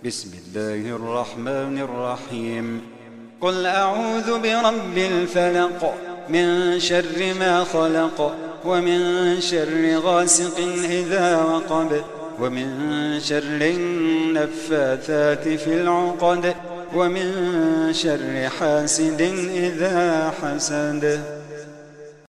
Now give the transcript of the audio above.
بسم الله الرحمن الرحيم. قل أعوذ برب الفلق من شر ما خلق، ومن شر غاسق إذا وقب، ومن شر النفاثات في العقد، ومن شر حاسد إذا حسد.